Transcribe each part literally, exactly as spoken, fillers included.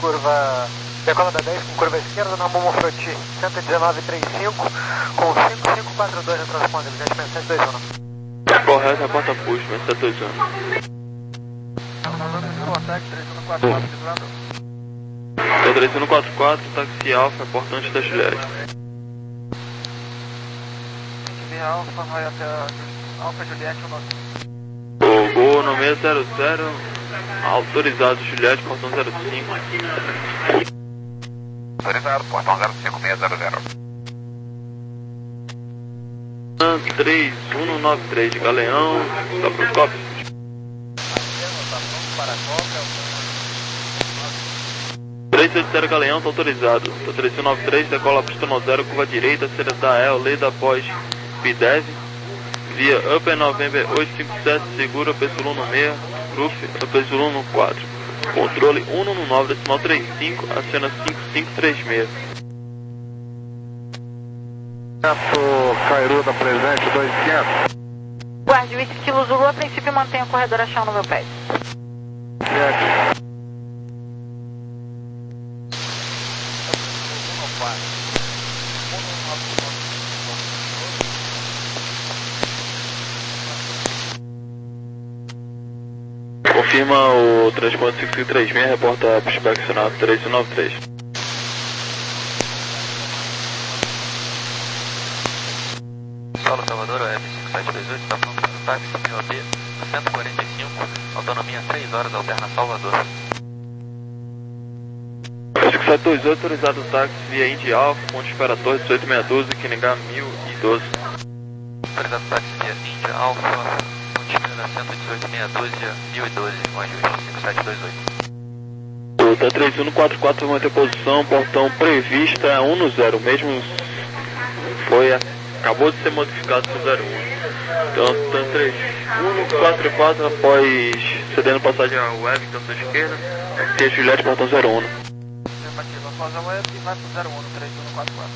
curva, decola da dez com curva esquerda na Momo Froti, cento e dezenove trinta e cinco, com cinco cinco quatro dois no transponder, evidentemente sete dois um. Correto, reporta push, mas sete dois um. Contact três um quatro quatro, tripulando. Então três um quatro quatro, táxi Alfa, portante da Juliette. Via Alfa, vai até a Alfa Juliette, o nome. O Gol no seis zero zero, autorizado Juliette, portão zero cinco. Autorizado, portão zero cinco seis zero zero. três um nove três, Galeão, tá pro copy. três oito zero Galeão, tá autorizado. Tá três um nove três, decola pista no zero, curva direita, Ceres da El, lei da pós, P dez. Via Upper November oito cinco sete, segura P Y no seis, Roof, P Y no quatro. Controle um um nove, decimal trinta e cinco, acena cinco cinco três seis. Cairu da presente, dois quinhentos. Guarde, Whisky Kilo Zulu, a princípio mantém a corredora chão no meu pé. Certo. Confirma o transporte cinco cinco três seis, reporta pushback sinal três um nove três. Paulo Salvador, O M cinco sete dois oito, está falando para o táxi, P O B cento e quarenta e cinco, autonomia três horas, alterna Salvador. cinco sete dois oito, autorizado o táxi via Indy Alfa, ponte espera Torre dezoito seis um dois, Kiningá mil e doze. Autorizado o táxi via Indy Alfa, ponte espera cento e dezoito seis um dois, mil e doze, com ajuste cinco sete dois oito. O T três um quatro quatro vai manter posição, portão prevista um no zero, mesmo foi, acabou de ser modificado para o zero um. Então, T três um quatro quatro, após cedendo passagem a Wellington à sua esquerda, aqui é Juliette, portão zero um. Afirmativa, após a web e vai pro zero um, três um quatro quatro.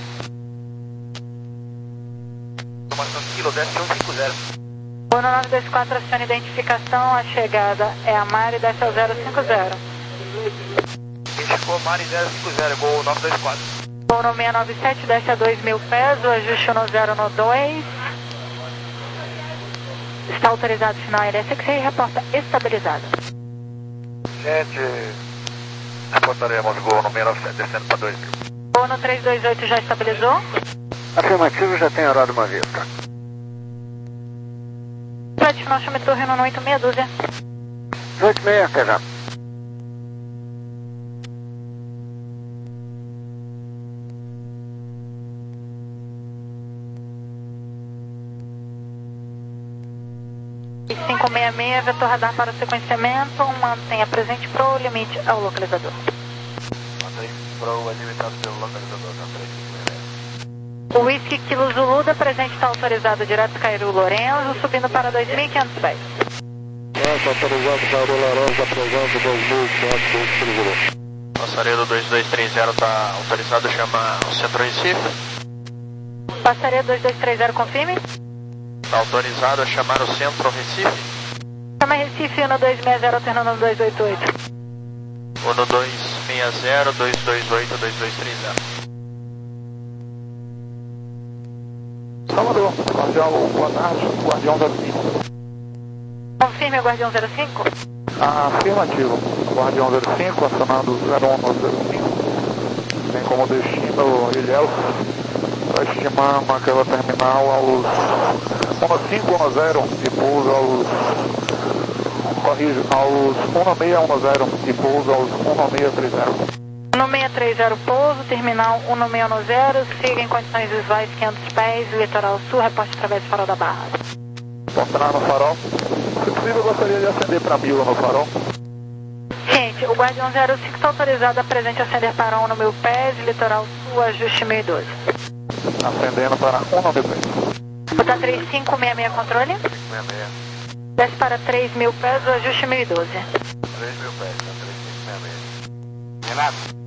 Informação Kilo, desce um cinco zero. O nove dois quatro, aciona identificação, a chegada é a Mari, desce ao zero cinco zero. Indicou Mari zero cinco zero, Gol nove dois quatro. Gol no seis nove sete, desce a dois mil pés, o ajuste no zero no dois. Está autorizado sinal L S X e reporta estabilizado. Gente, reportaremos Gol no seis nove sete, descendo para dois mil. Gol no três dois oito já estabilizou. Afirmativo, já tem horário uma vez, tá? Pode final chame torre no oito meia dúzia. oito seis, até já. cinco seis seis, vetor radar para o sequenciamento, mantenha presente pro limite ao localizador. Mantém pro limitado pelo localizador, tá três cinco seis. O Whisky Kilo Zulu da presente está autorizado direto Cairu Lourenço, subindo para dois mil e quinhentos pés. Nossa, autorizado Cairu Lourenço, apresando dois mil e quinhentos. Passaredo dois dois três zero está autorizado a chamar o Centro Recife. Passaria dois dois três zero, confirme. Está autorizado a chamar o Centro Recife. Chama Recife, Uno dois seis zero, alternando no dois oito oito. Uno dois seis zero, dois dois oito, dois dois três zero. Salvador, Guardião, boa tarde, Guardião zero cinco. Confirme o Guardião zero cinco. Afirmativo, Guardião zero cinco, acionando zero um no zero cinco. Tem como destino Ilhéus. Nós estimamos aquela terminal aos um cinco um zero e pouso aos, corrijo, aos um seis um zero e pouso aos um seis três zero. um seis três zero pouso, terminal um seis um zero, siga em condições visuais quinhentos pés, litoral sul, reporte através do farol da Barra. Encontrar no farol. Se possível, eu gostaria de acender para mil no farol. Gente, o Guardião zero cinco está autorizado a presente acender para um no mil pés, litoral sul, ajuste mil e doze. Acendendo para um no mil pés. Botar três cinco seis seis, controle. cinco seis seis. Desce para três mil pés, o ajuste mil e doze. três mil pés, tá três cinco seis seis. Renato.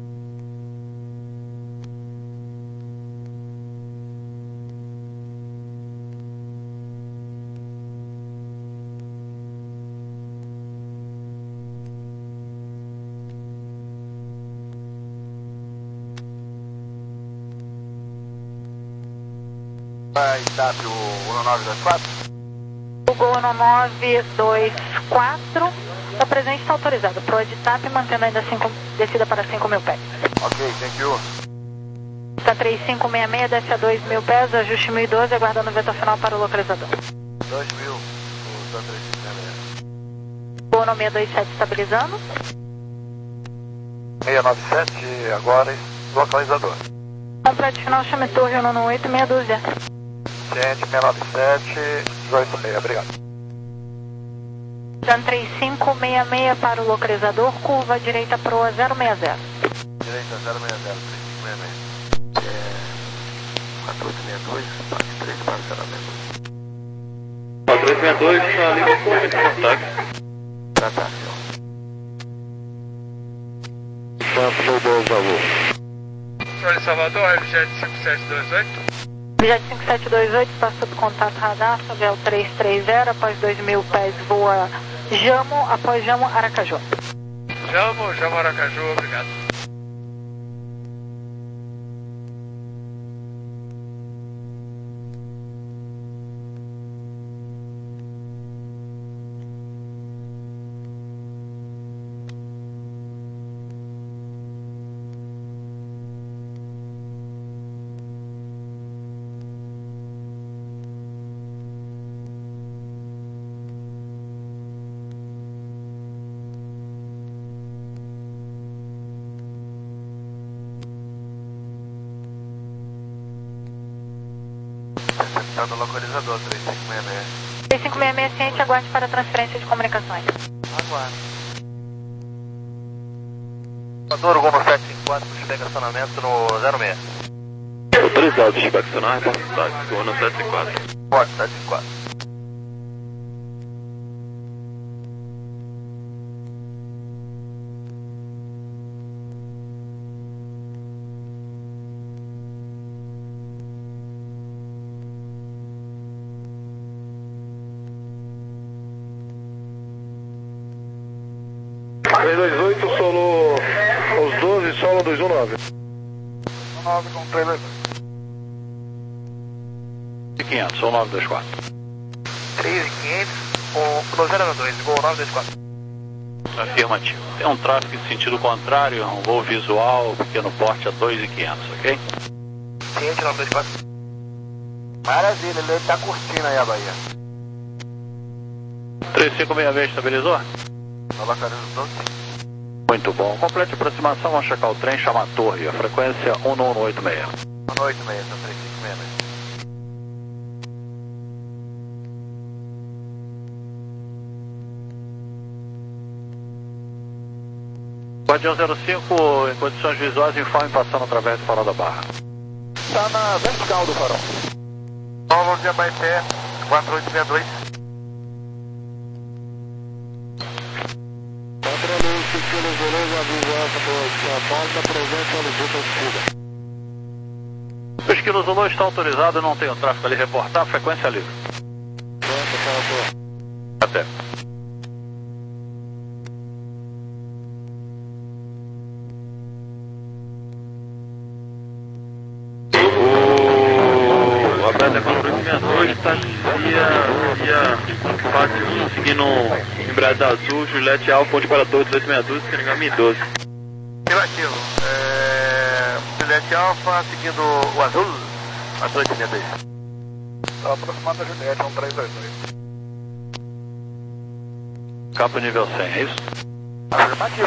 Vai estar o um nove dois quatro? O Gol um nove dois quatro, o presente está autorizado. Pro de TAP, mantendo ainda cinco, descida para cinco mil pés. Ok, thank you. Está três cinco seis seis, desce a dois mil pés, ajuste mil e doze, aguardando o vetor final para o localizador. dois mil, o três cinco seis seis. Gol um seis dois sete estabilizando. seis nove sete, agora localizador. Complete final, chame torre um um oito, meia dúzia. Gente, seis nove sete, dezoito seis, obrigado. Dan três cinco seis seis para o localizador, curva direita proa zero seis zero. Direita zero seis zero, três cinco seis seis. É... quatro oito seis dois, parte três para o cancelamento. quatro oito seis dois, está livre com muito contato. Tá, tá, senhor. Santos ou dois, por favor. Senhor de Salvador, Jet cinco sete dois oito. Jet cinco sete dois oito, passou do contato radar, sobre o três três zero, após dois mil pés voa Jamo, após Jamo, Aracaju. Jamo, Jamo Aracaju, obrigado. Está no localizador, três cinco seis seis. três cinco seis seis, ciente, aguarde para transferência de comunicações. Aguardo. Salvador, Gol sete cinco quatro, chega acionamento no zero seis. Autorizado, inspecionar, reporte táxi, Gol sete cinco quatro. Pode, sete cinco quatro. três dois oito, solo os doze, solo dois um nove. um nove com três dois oito. quinhentos, solo nove dois quatro. três e quinhentos, com zero dois, Gol nove dois quatro. Afirmativo. Tem um tráfego em sentido contrário, um voo visual, pequeno porte a dois e quinhentos, ok? Ciente, nove dois quatro. Maravilha, ele está curtindo aí a Bahia. três cinco seis seis, estabilizou? Tá localizador, sim. Muito bom. Complete aproximação, vamos checar o trem, chama a torre, a frequência um um oito seis. um oito seis, tá três cinco seis seis. Guardião zero cinco, em condições visuais, informe passando através do farol da barra. Está na vertical do farol. Paulo de Abaité, quatro oito seis dois. Controle cinco quilos, beleza, aviso alfa do São Paulo, está presente a Lisboa escura. dois quilos Zulu está autorizado, não tem o tráfego ali, reportar, frequência livre. Até. O Abraço da Colômbia sessenta e dois está via, via fácil um, seguindo Embraer Azul, Juliette Alfa, ponte para Torre dezoito sessenta e dois, Senegal mil e doze. Negativo. É... Juliette Alfa, seguindo o azul, a dois sessenta e dois. Está aproximado da Juliette, um três dois dois. Campo nível cem, é isso? Afirmativo.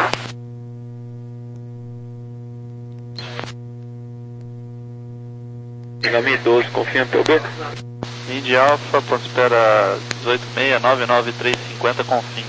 Senegal mil e doze, confia em P U B. Indy Alpha, ponto espera dezoito seis, nove nove três cinco zero com fim.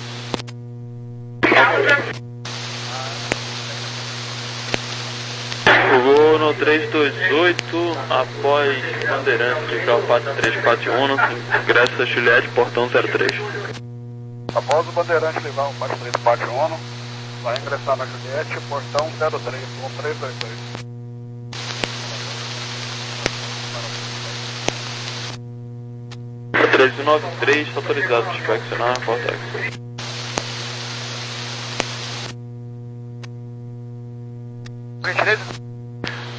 O voo no três dois oito, após Bandeirantes de grau quatro três quatro um, ingresso a Juliette, portão zero três. Após o Bandeirante levar um quatro três quatro um, vai ingressar na Juliette, portão zero três, com três dois dois. treze nove três, está autorizado para inspecionar, Vortex.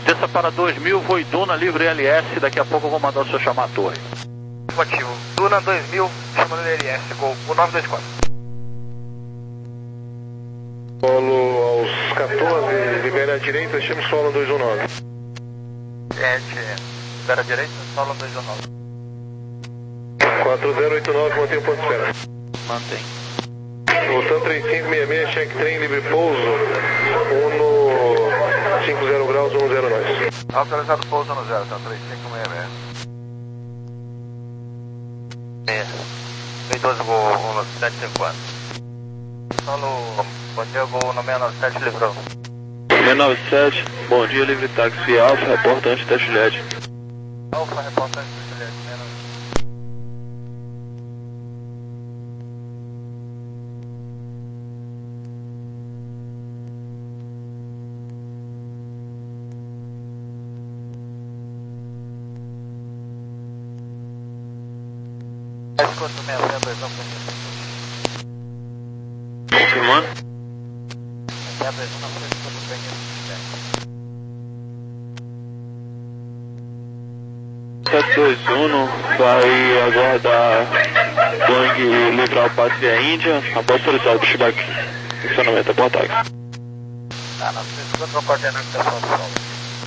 Desça para dois mil, voo Duna, livre L S, daqui a pouco eu vou mandar o senhor chamar a torre. Ativo. Duna dois mil, chamando L S, Gol um nove dois quatro. Solo aos quatorze, libera a direita, chame solo dois um nove. Gente, libera a direita, solo dois um nove. quatro zero oito nove, mantém o ponto de espera. Mantém. Voltando três cinco seis seis, check trem, livre pouso, Uno cinco zero graus, um zero nove. Autorizado pouso no zero, tá três cinco seis seis. seis doze, Gol um sete cinco quatro. Solo, bom dia, Gol no seis nove sete, livrou. seis nove sete, bom dia, livre táxi Alfa, reportante da Juliette. Alfa, reportante da Juliette, seis nove. Escuta, seis seis dois um, Confirmando? seis dois um, na frente, escuta o Penha. sete dois um, vai aguardar Boeing livrar o passe via Índia, após autorizado para chegar aqui. Funcionamento, boa tarde. Tá, na frente, escuta o coordenador que tá só do sol.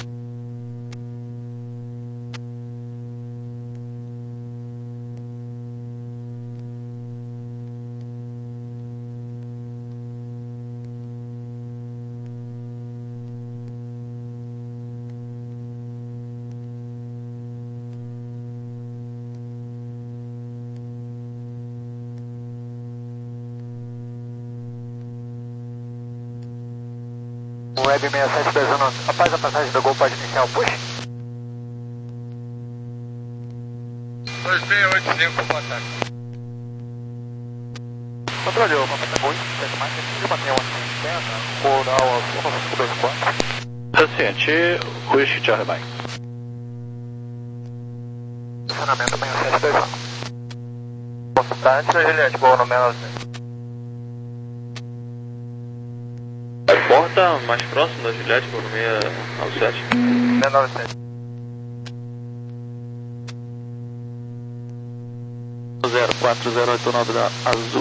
Web seis sete dois um, após a passagem do Gol, pode iniciar o push? dois seis oito cinco, boa tarde. Controle, o mapa tá bom, sete mais, tem manter uma interna, coral aos um cinco dois quatro. Paciente, wish to remain. Funcionamento amanhã sete dois um. Constante, Juliette, Gol no seis nove sete. Porta mais próximo da Juliette, por seis nove sete. seis nove sete. zero quatro zero oito nove da Azul.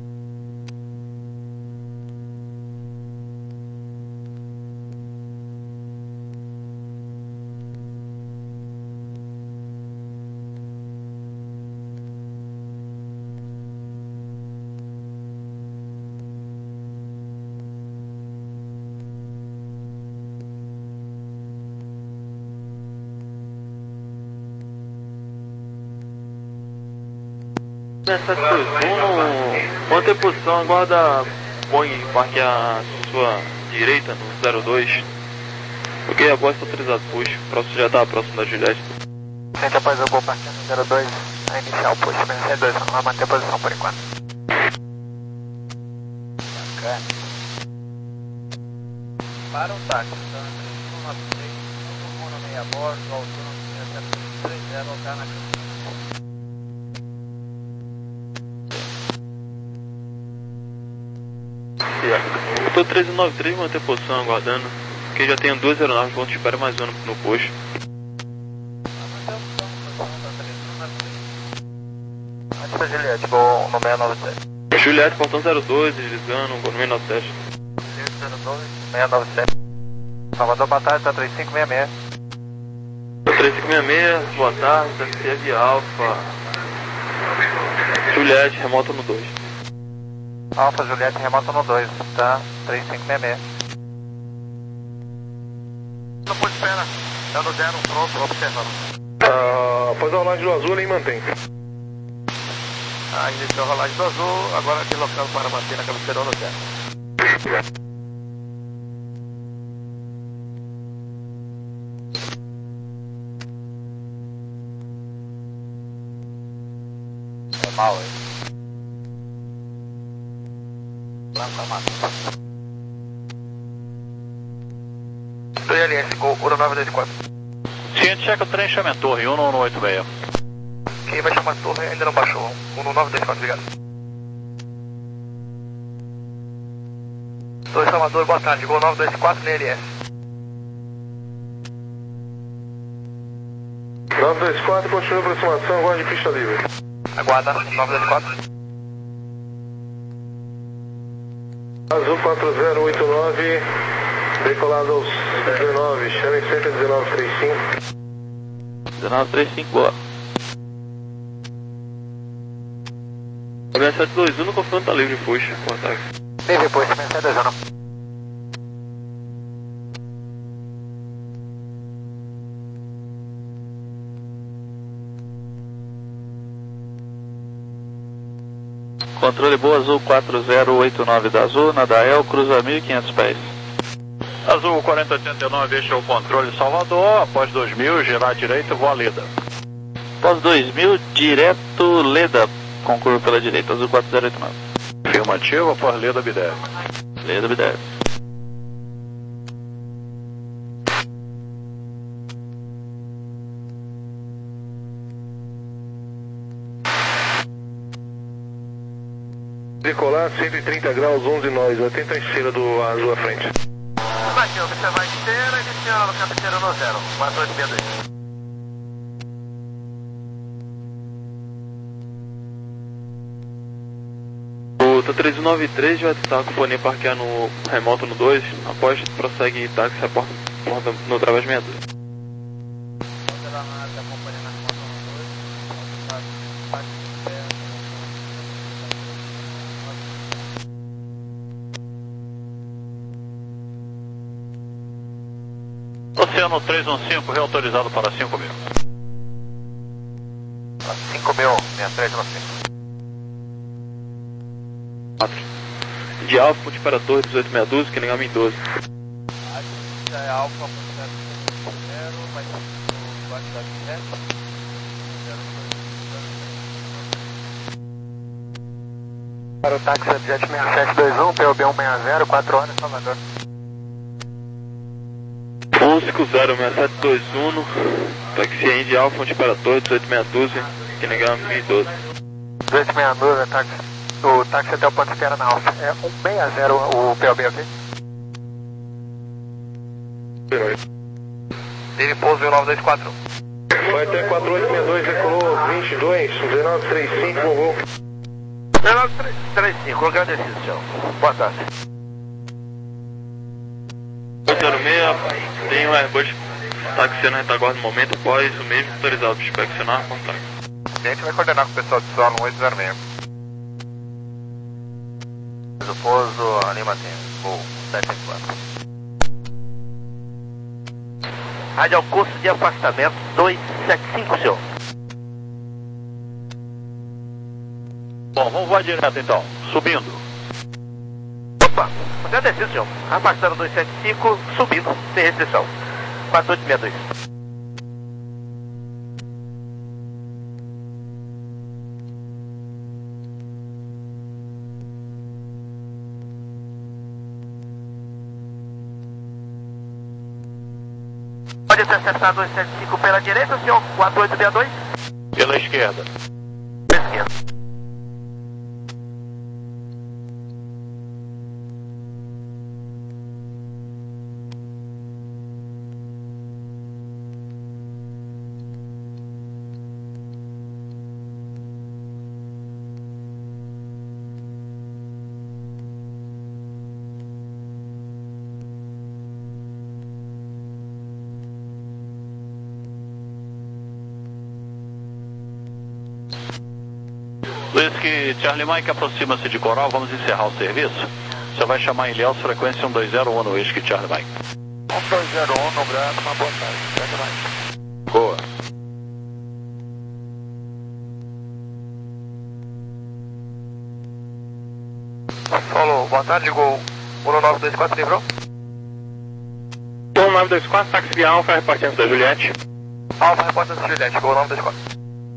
sete dois um, mantém posição, aguarda Boeing parque à sua direita no zero dois. Ok, a voz está autorizado push, próximo já está próximo da Juliette. Gente, após o Gol partindo no zero dois, a iniciar o push, seis dois um, vai manter a posição por enquanto. Bacana. Para um táxi, então, três um nove três, no meia bordo, altura no três zero, H na câmera. Estou treze nove três, manter posição aguardando, que já tenho dois zero nove, pontos de espera mais um no posto. Antes da Juliette, Gol no seis nove sete. Juliette, portão zero dois, deslizando, Gol no seis nove sete. zero dois, seis nove sete. Salvador, boa tarde, tá três cinco seis seis. três cinco seis seis, boa tarde, T F C Alfa. Juliette, remota no dois. Alfa, Juliette, remota no dois, tá? três cinco seis seis. Não pode esperar, tá no zero, pronto, observando. Ah, após a rolagem do azul, nem mantém. Ah, iniciou a rolagem do azul, agora deslocando para manter na cabeceira no zero. É mal, hein? Lança mata. Do I L S, Gol, Uro nove dois quatro. Ciente, checa o trem, chame a torre, um um oito seis. Quem vai chamar a torre ainda não baixou. um nove dois quatro, obrigado. Torre Salvador, boa tarde, Gol nove dois quatro no I L S. nove dois quatro, continua a aproximação, aguarde pista livre. Aguarda, nove dois quatro. Azul quatro zero oito nove, decolado aos dezenove, chame sempre dezenove trinta e cinco. dezenove trinta e cinco, boa. W sete dois um no confronto tá livre, puxa, com ataque. Livre, puxa, W sete dois um. Controle boa, Azul quatro zero oito nove da Azul, na Dael, cruza mil e quinhentos pés. Azul quarenta oitenta e nove, este é o controle Salvador, após dois mil, girar à direita, voa Leda. Após dois mil, direto Leda, concurso pela direita, Azul quatro zero oito nove. Afirmativo, após Leda Bideve. Leda Bideve. Decolar cento e trinta graus, onze nós, oitenta esteira do Azul à frente. Baixou, observar a esteira, iniciando no cabeceiro no zero, quatro oito seis dois. O T três nove três vai estar com o companhia parquear no remoto no dois, após prossegue táxi reporta no atravessamento. Oceano três um cinco, reautorizado para cinco mil. cinco mil, seis três um cinco. De Alfa, ponte para a torre dezoito sessenta e dois, que nem homem doze. Já é Alfa, ponto zero, vai ser o quantidade sete. Para o táxi Objet seis sete dois um, P O B cento e sessenta, quatro horas, Salvador. um cinco zero seis sete dois um, táxi de Alfa, ponte para a torre dezoito sessenta e dois, que nem homem doze. dezoito sessenta e dois, é táxi. O táxi até o ponto de espera na Alfa. É cento e sessenta o P O B, ok? Teve pouso nove dois quatro. Vai até quatro oito seis dois, decolou vinte e dois, dezenove trinta e cinco, vovô. dezenove trinta e cinco, agradecido, senhor. Boa tarde. oito zero seis, tem um Airbus taxiando a retaguarda no momento, após o mesmo autorizado para inspecionar contato. A gente vai coordenar com o pessoal de solo no oito zero seis. O pouso, anima tem, voo sete quatro. Rádio ao curso de afastamento dois sete cinco, senhor. Bom, vamos voar direto então, subindo. Opa, agradecido, senhor. Afastando dois sete cinco, subindo, sem restrição. quatro oito seis dois. Pode ser acessar dois sete cinco pela direita, senhor, quatro oito seis dois? Pela esquerda. Pela esquerda. Whisky Charlie Mike, aproxima-se de Coral, vamos encerrar o serviço. Você vai chamar em Ilhéus, frequência um dois zero um no Whisky Charlie Mike. um dois zero um, no Braço, uma boa tarde. Segue mais. Boa. Solo, boa tarde, Gol um nove dois quatro, livrou? um nove dois quatro, táxi via Alfa, repartindo da Juliette. Alfa, repórter da Juliette, Gol nove dois quatro.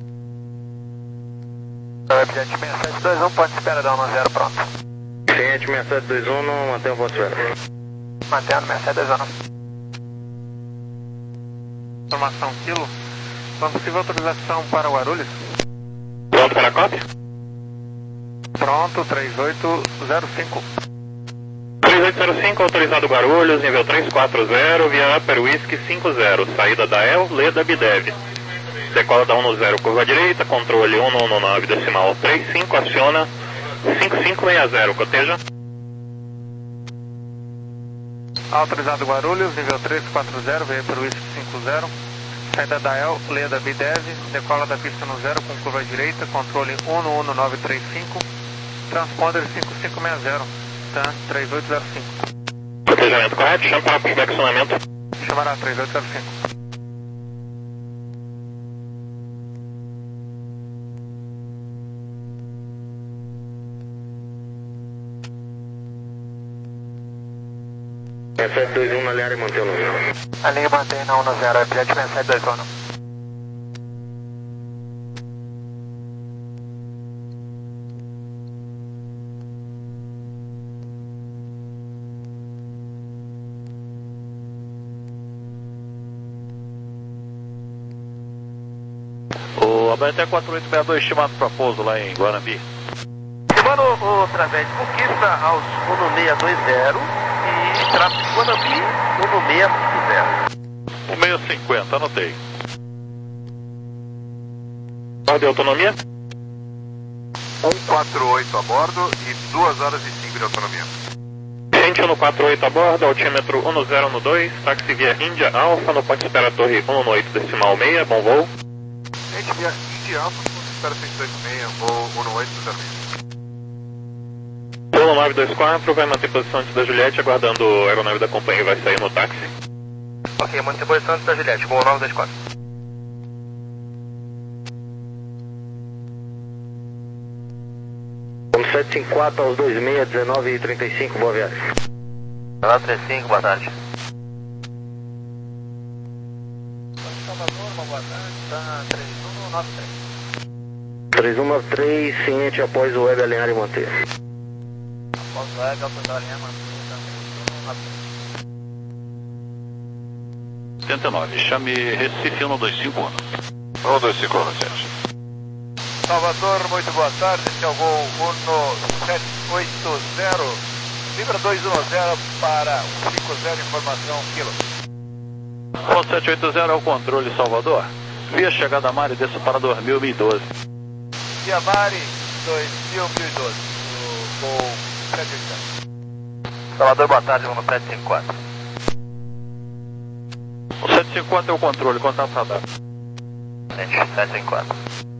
Objet seis sete dois um, ponto de espera da um zero, pronto. Cliente seis sete dois um, não mantém o ponto de espera. Mantendo seis sete dois um. Informação Kilo. Uma possível autorização para Guarulhos? Pronto para a cópia? Pronto, três oito zero cinco. três oito zero cinco, autorizado Guarulhos, nível três quatro zero, via Upper Whisky cinco zero, saída da El, Leda Bidev. Decola da um zero, curva direita, controle um um nove decimal trinta e cinco, aciona cinco cinco seis zero, coteja. Autorizado Guarulhos, nível três quatro zero, veio para o Whisky cinco zero. Saída da E L, leia da B dez, decola da pista no zero com curva direita, controle um um nove três cinco, transponder cinco cinco seis zero, TAM três oito zero cinco. Cotejamento correto, chama para perfeccionamento. Chamará três oito zero cinco. sete dois um na linha e mantém o número. A linha mantém na um zero, é jet sete dois um. O A B T quatro oito seis dois estimado para pouso lá em Guarani. Estimando o Travete Conquista aos um seis dois zero e tráfego Guanambi um seis cinco zero. um seis cinquenta, anotei. Ordem autonomia? um quatro oito a bordo e duas horas e cinco de autonomia. Gente um quatro oito a bordo, altímetro um zero um dois, táxi via Índia Alfa, no ponto espera torre um oito decimal seis, bom voo. Gente via Índia Alfa, ponto espera seis dois seis, voo um oito zero seis. Polo nove dois quatro, vai manter posição antes da Juliette, aguardando a aeronave da companhia e vai sair no táxi. Ok, manter posição antes da Juliette, voo nove dois quatro. Vamos sete cinco quatro aos dois seis, dezenove e trinta e cinco, boa viagem. dezenove e trinta e cinco, boa tarde. Salvador, uma boa tarde, tá três um nove três. três um nove três, ciente após o web alinhar e manter. Após o web, após a linha manter, tá três um nove três. setenta e nove, chame Recife um dois cinco um. um dois cinco um, sete. Salvador, muito boa tarde, esse é o voo um sete oito zero, Libra dois um zero para um cinco zero, informação quilo. um sete oito zero é o controle Salvador. Via chegada a Mari, desça para dois mil e doze. Via Mari, dois mil e doze, o voo sete oito zero. Salvador, boa tarde, vamos no sete cinco quatro. O sete cinco quatro é o controle, contato radar. Gente, sete cinco quatro.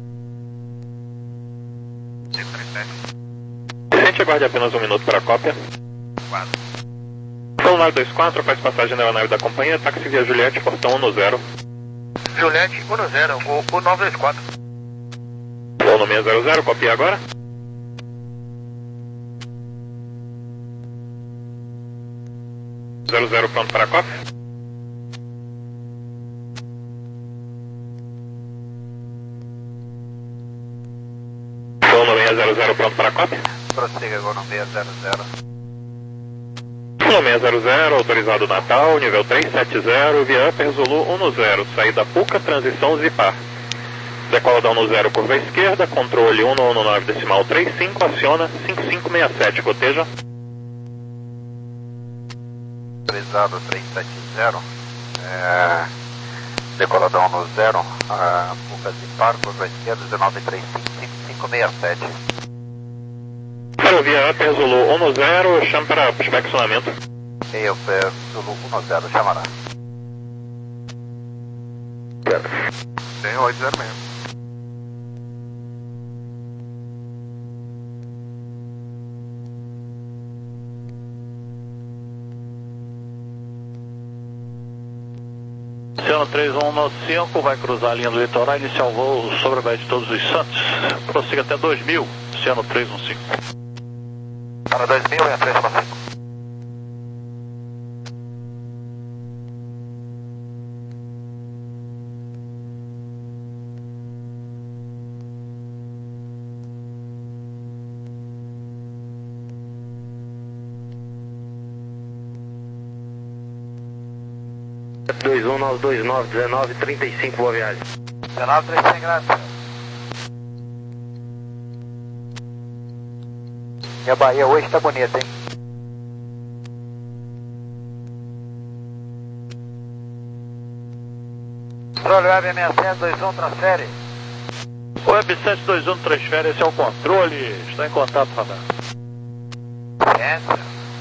Gente, aguarde apenas um minuto para a cópia. quatro. Polo nove dois quatro, faz passagem na aeronave da companhia, táxi via Juliette, portão um zero. Juliette um zero, o nove dois quatro. Voo no seis zero zero, copia agora. zero zero pronto para a cópia. Voo no seis zero zero pronto para a cópia. Prossiga agora no seis zero zero. No seis zero zero, autorizado Natal, nível três sete zero, via Upper Zulu um zero, saída Puca, transição Zipar. Decola da um zero, curva esquerda, controle um um nove decimal trinta e cinco, aciona cinco cinco seis sete, coteja. Autorizado três sete zero, é, decola da um zero, uh, Puca Zipar, curva esquerda, dezenove trinta e cinco, cinco cinco seis sete. Via Upper Zulu um zero, chama para perfeccionamento. E Upper Zulu um zero, chamará. Tem oito zero mesmo. Oceano três um nove cinco, vai cruzar a linha do litoral, iniciar o voo sobre a Baía de Todos os Santos. Prossiga até dois mil, Oceano três um cinco. Para dois mil e a três cinco. dois um nove dois nove, dezenove trinta e cinco, boa viagem. dezenove trinta e cinco, graças. E a Bahia hoje tá bonita, hein? Controle Web sete dois um, transfere. Web sete dois um, transfere, esse é o controle. Está em contato, radar. Ciência.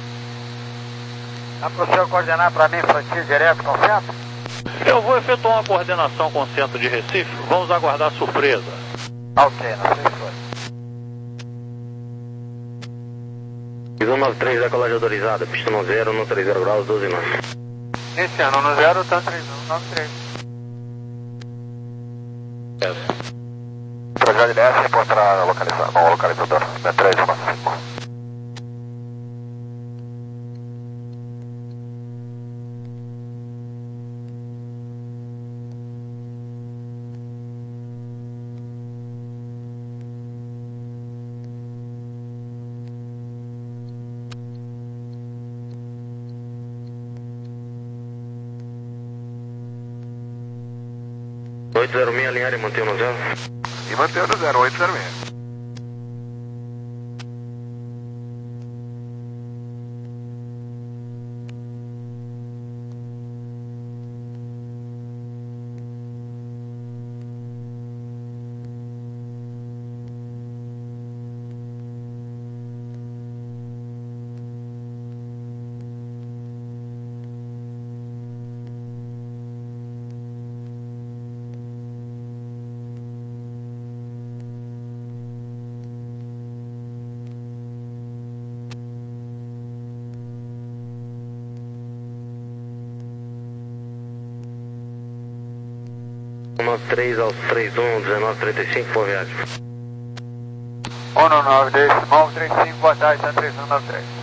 Dá para o senhor coordenar para mim infantil direto com o centro? Eu vou efetuar uma coordenação com o centro de Recife. Vamos aguardar a surpresa. Ok, não sei se foi. cento e noventa e três, decolagem autorizada, pista no zero, no trinta graus, doze nós. Iniciando no zero, tá três um nove três. Projeto L S, encontrar localizador, no localizador, B três um nove cinco. oito zero seis, alinhar e manter no zero. E manter no zero oito zero seis. nove três aos três um, dezenove trinta e cinco, por viagem. um nove dezenove trinta e cinco, boa tarde, três um nove três.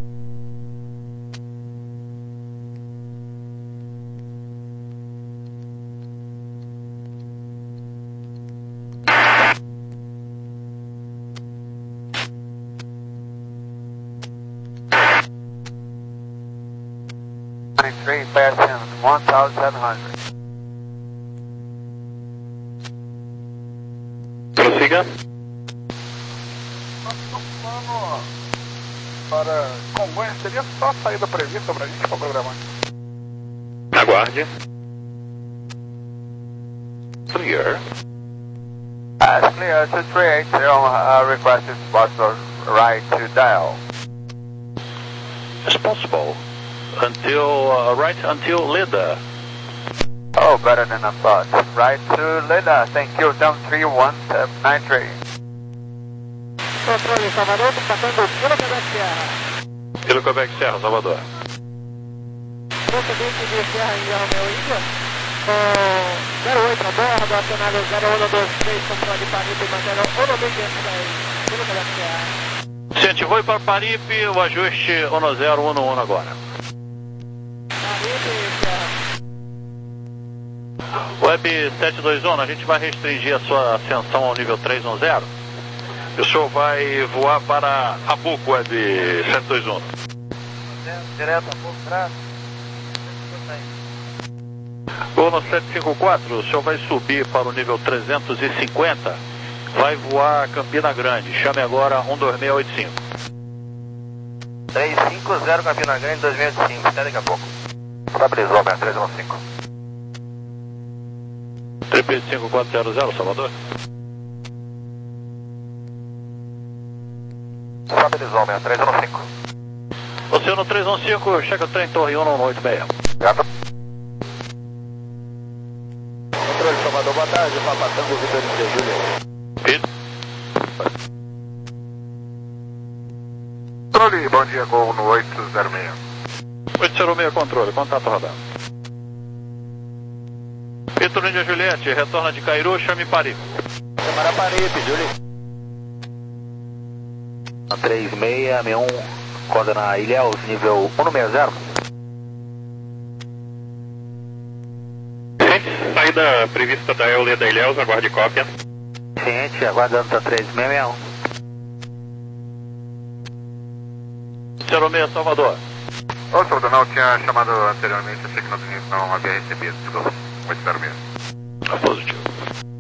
three, passing one thousand seven hundred. Prossiga. Mano, para Congonhas, seria só a saída prevista para a gente para programar? Aguarde. Clear. As clear to three eight zero, uh, requested spot for right to dial. As possible. Until, uh, right until Lida. Oh, better than I thought. Right to Lida, thank you, down three one nine three. Controle Salvador, passando Kilo Quebec Serra. Kilo Quebec Serra, Salvador. Procedente de Serra em Romeu Índia. zero oito a bordo, acionado zero um dois três, controle Paripe, mantendo um nove quinhentos dez. Kilo Quebec Serra. Se ativou para Paripe, o ajuste um zero um um agora. Paripe, Serra. Web sete dois um, a gente vai restringir a sua ascensão ao nível três um zero. O senhor vai voar para Abuco, Web sete dois um. Direto a pouco, pra... Gol no sete cinco quatro, o senhor vai subir para o nível trezentos e cinquenta, vai voar Campina Grande. Chame agora um dois seis oito cinco. três cinco zero Campina Grande, dois seis oito cinco, até daqui a pouco. Estabilizou, minha três um cinco. três cinco quatro zero zero, Salvador. Estabilizou, minha três um cinco. Oceano três um cinco, chega o trem Torre um um oito seis. Gato. Controle Salvador, boa tarde, Papa Tango, Vitor de Júlio. Vitor. Controle, bom dia, gol no oito zero seis. oito zero seis, controle, contato rodado. Vitor Índia Juliette, retorna de Cairu, chame Paripe. Chamar a Paripe, Júlio. três seis seis um, coordenar Ilhéus, nível um seis zero. Saída prevista da Eule da Ilhéus, aguarde cópia. Ciente, aguardando a três seis seis um. zero seis, Salvador. Ô, Salvador, não, tinha chamado anteriormente, achei que não, não havia recebido, desculpa. oito zero seis. Positivo.